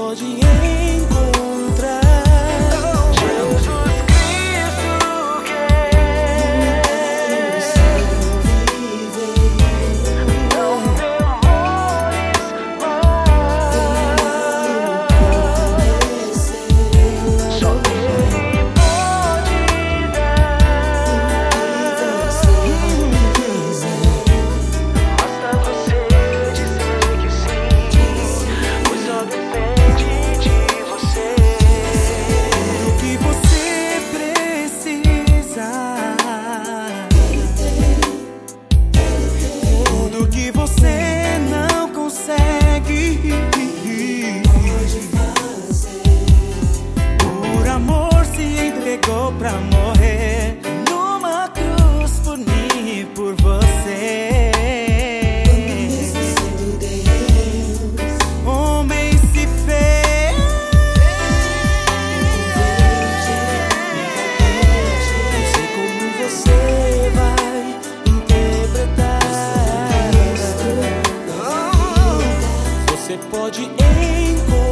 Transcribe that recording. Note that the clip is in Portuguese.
pode encontrar. Jesus Cristo quer viver. Não demores mais. Só Ele pode dar. Basta você dizer que sim, pois só depende de você. Tudo que você precisa, tudo que você não consegue, pode fazer. Por amor se entregou pra morrer numa cruz por mim e por você. Homem se fez. Não sei como você vai interpretar. Você pode encontrar.